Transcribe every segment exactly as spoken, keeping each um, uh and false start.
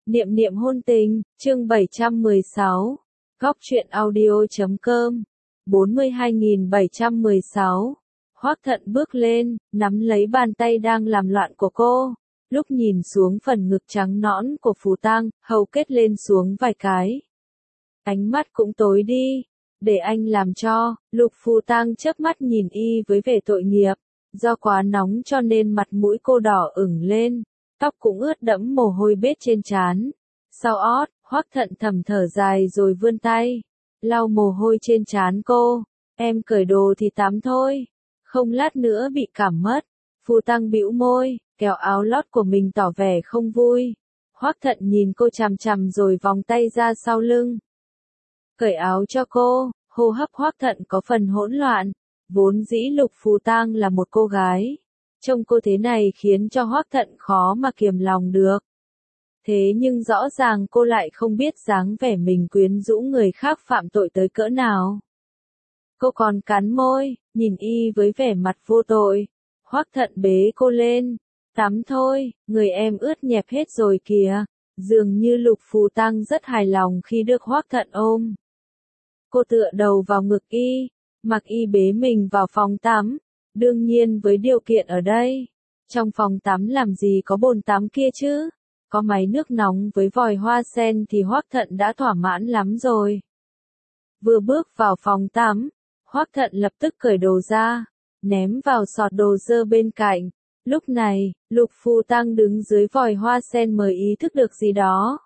Niệm niệm hôn tình, chương bảy trăm mười sáu. Góc truyện audio.com. bốn mươi hai nghìn bảy trăm mười sáu. Hoắc Thận bước lên, nắm lấy bàn tay đang làm loạn của cô. Lúc nhìn xuống phần ngực trắng nõn của Phù Tang, hầu kết lên xuống vài cái. Ánh mắt cũng tối đi. Để anh làm cho. Lục Phù Tang chớp mắt nhìn y với vẻ tội nghiệp. Do quá nóng cho nên mặt mũi cô đỏ ửng lên. Tóc cũng ướt đẫm mồ hôi bết trên trán. Sau ót, Hoắc Thận thầm thở dài rồi vươn tay. Lau mồ hôi trên trán cô. Em cởi đồ thì tắm thôi. Không lát nữa bị cảm mất. Phù Tang bĩu môi, kéo áo lót của mình tỏ vẻ không vui. Hoắc Thận nhìn cô chằm chằm rồi vòng tay ra sau lưng. Cởi áo cho cô, hô hấp Hoắc Thận có phần hỗn loạn. Vốn dĩ Lục Phù Tang là một cô gái. Trông cô thế này khiến cho Hoắc Thận khó mà kiềm lòng được. Thế nhưng rõ ràng cô lại không biết dáng vẻ mình quyến rũ người khác phạm tội tới cỡ nào. Cô còn cắn môi, nhìn y với vẻ mặt vô tội. Hoắc Thận bế cô lên. Tắm thôi, người em ướt nhẹp hết rồi kìa. Dường như Lục Phù Tang rất hài lòng khi được Hoắc Thận ôm. Cô tựa đầu vào ngực y, mặc y bế mình vào phòng tắm. Đương nhiên với điều kiện ở đây. Trong phòng tắm làm gì có bồn tắm kia chứ? Có máy nước nóng với vòi hoa sen thì Hoắc Thận đã thỏa mãn lắm rồi. Vừa bước vào phòng tắm, Hoắc Thận lập tức cởi đồ ra, ném vào sọt đồ dơ bên cạnh. Lúc này, Lục Phù Tang đứng dưới vòi hoa sen mới ý thức được gì đó.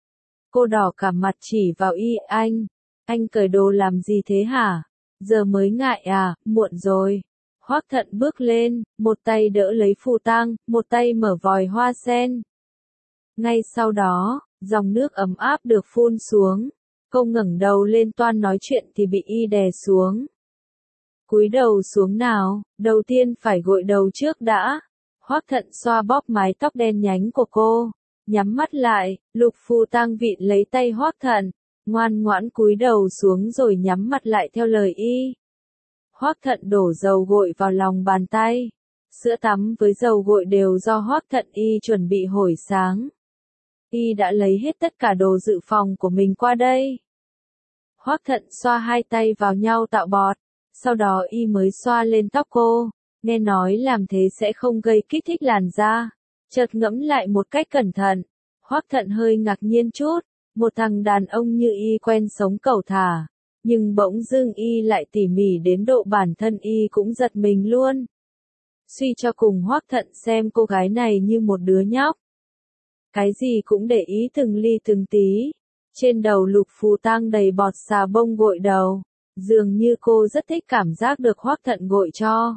Cô đỏ cả mặt chỉ vào y, anh, anh cởi đồ làm gì thế hả? Giờ mới ngại à, muộn rồi. Hoắc Thận bước lên, một tay đỡ lấy Phù Tang, một tay mở vòi hoa sen. Ngay sau đó, dòng nước ấm áp được phun xuống. Cô ngẩng đầu lên toan nói chuyện thì bị y đè xuống. Cúi đầu xuống nào, đầu tiên phải gội đầu trước đã. Hoắc Thận xoa bóp mái tóc đen nhánh của cô, nhắm mắt lại. Lục Phù Tang vịn lấy tay Hoắc Thận, ngoan ngoãn cúi đầu xuống rồi nhắm mặt lại theo lời y. Hoắc Thận đổ dầu gội vào lòng bàn tay. Sữa tắm với dầu gội đều do Hoắc Thận y chuẩn bị hồi sáng. Y đã lấy hết tất cả đồ dự phòng của mình qua đây. Hoắc Thận xoa hai tay vào nhau tạo bọt, sau đó y mới xoa lên tóc cô. Nghe nói làm thế sẽ không gây kích thích làn da. Chợt ngẫm lại một cách cẩn thận, Hoắc Thận hơi ngạc nhiên chút. Một thằng đàn ông như y quen sống cẩu thả. Nhưng bỗng dưng y lại tỉ mỉ đến độ bản thân y cũng giật mình luôn. Suy cho cùng Hoắc Thận xem cô gái này như một đứa nhóc. Cái gì cũng để ý từng ly từng tí. Trên đầu Lục Phù Tang đầy bọt xà bông gội đầu. Dường như cô rất thích cảm giác được Hoắc Thận gội cho.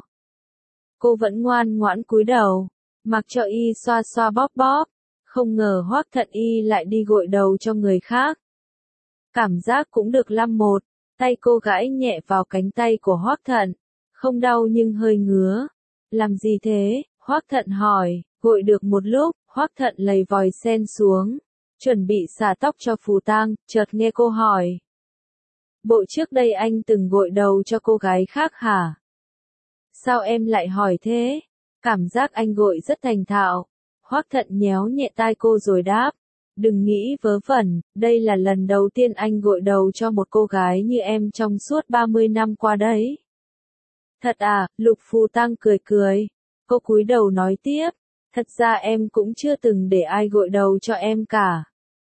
Cô vẫn ngoan ngoãn cúi đầu, mặc cho y xoa xoa bóp bóp. Không ngờ Hoắc Thận y lại đi gội đầu cho người khác. Cảm giác cũng được lăm một. Tay cô gãi nhẹ vào cánh tay của Hoắc Thận. Không đau nhưng hơi ngứa. Làm gì thế? Hoắc Thận hỏi. Gội được một lúc, Hoắc Thận lầy vòi sen xuống. Chuẩn bị xả tóc cho Phù Tang, chợt nghe cô hỏi. Bộ trước đây anh từng gội đầu cho cô gái khác hả? Sao em lại hỏi thế? Cảm giác anh gội rất thành thạo. Hoắc Thận nhéo nhẹ tai cô rồi đáp. Đừng nghĩ vớ vẩn, đây là lần đầu tiên anh gội đầu cho một cô gái như em trong suốt ba mươi năm qua đấy. Thật à, Lục Phù Tang cười cười. Cô cúi đầu nói tiếp. Thật ra em cũng chưa từng để ai gội đầu cho em cả.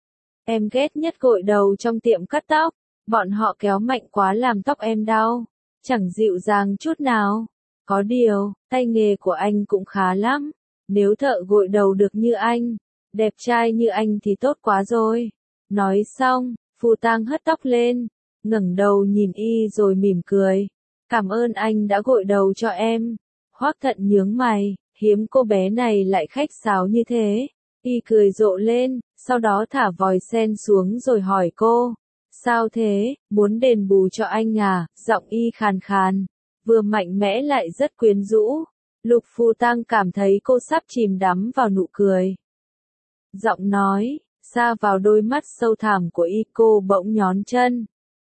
Em ghét nhất gội đầu trong tiệm cắt tóc. Bọn họ kéo mạnh quá làm tóc em đau. Chẳng dịu dàng chút nào. Có điều, tay nghề của anh cũng khá lắm. Nếu thợ gội đầu được như anh, đẹp trai như anh thì tốt quá rồi. Nói xong, Phù Tang hất tóc lên, ngẩng đầu nhìn y rồi mỉm cười. Cảm ơn anh đã gội đầu cho em. Hoắc Thận nhướng mày, hiếm cô bé này lại khách sáo như thế. Y cười rộ lên, sau đó thả vòi sen xuống rồi hỏi cô. Sao thế, muốn đền bù cho anh à? Giọng y khàn khàn, vừa mạnh mẽ lại rất quyến rũ. Lục Phù Tang cảm thấy cô sắp chìm đắm vào nụ cười. Giọng nói, xa vào đôi mắt sâu thẳm của y, cô bỗng nhón chân.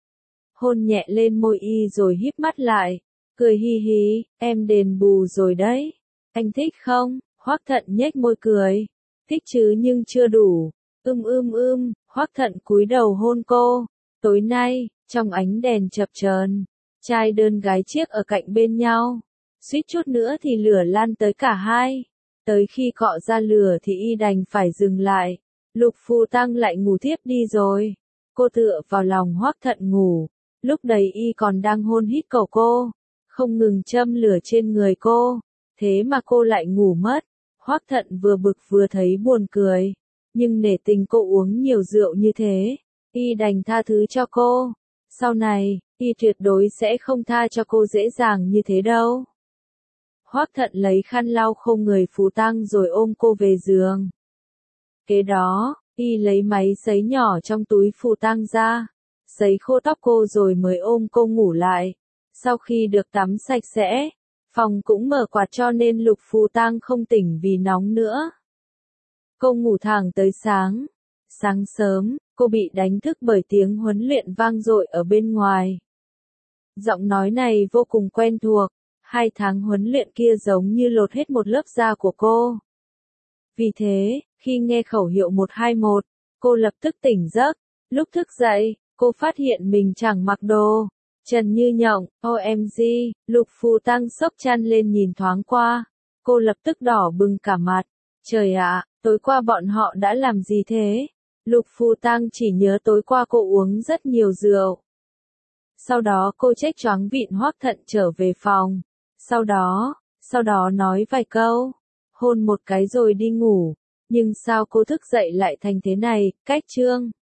Hôn nhẹ lên môi y rồi híp mắt lại, cười hi hí, em đền bù rồi đấy. Anh thích không? Hoắc Thận nhếch môi cười. Thích chứ nhưng chưa đủ. Ưm ưm ưm, Hoắc Thận cúi đầu hôn cô. Tối nay, trong ánh đèn chập chờn, trai đơn gái chiếc ở cạnh bên nhau. Suýt chút nữa thì lửa lan tới cả hai. Tới khi cọ ra lửa thì y đành phải dừng lại. Lục Phù Tăng lại ngủ thiếp đi rồi. Cô tựa vào lòng Hoắc Thận ngủ. Lúc đấy y còn đang hôn hít cầu cô, không ngừng châm lửa trên người cô. Thế mà cô lại ngủ mất. Hoắc Thận vừa bực vừa thấy buồn cười. Nhưng nể tình cô uống nhiều rượu như thế, y đành tha thứ cho cô. Sau này, y tuyệt đối sẽ không tha cho cô dễ dàng như thế đâu. Hoắc Thận lấy khăn lau khô người Phù Tăng rồi ôm cô về giường. Kế đó, y lấy máy sấy nhỏ trong túi Phù Tăng ra, sấy khô tóc cô rồi mới ôm cô ngủ lại. Sau khi được tắm sạch sẽ, phòng cũng mở quạt cho nên Lục Phù Tăng không tỉnh vì nóng nữa. Cô ngủ thẳng tới sáng. Sáng sớm, cô bị đánh thức bởi tiếng huấn luyện vang dội ở bên ngoài. Giọng nói này vô cùng quen thuộc, hai tháng huấn luyện kia giống như lột hết một lớp da của cô. Vì thế, khi nghe khẩu hiệu một hai một, cô lập tức tỉnh giấc. Lúc thức dậy, cô phát hiện mình chẳng mặc đồ, trần như nhộng. O M G, Lục Phù Tăng xốc chăn lên nhìn thoáng qua. Cô lập tức đỏ bừng cả mặt. Trời ạ, tối qua bọn họ đã làm gì thế? Lục Phù Tăng chỉ nhớ tối qua cô uống rất nhiều rượu. Sau đó cô trách choáng vịn Hoắc Thận trở về phòng. Sau đó, sau đó nói vài câu, hôn một cái rồi đi ngủ. Nhưng sao cô thức dậy lại thành thế này? Cách chương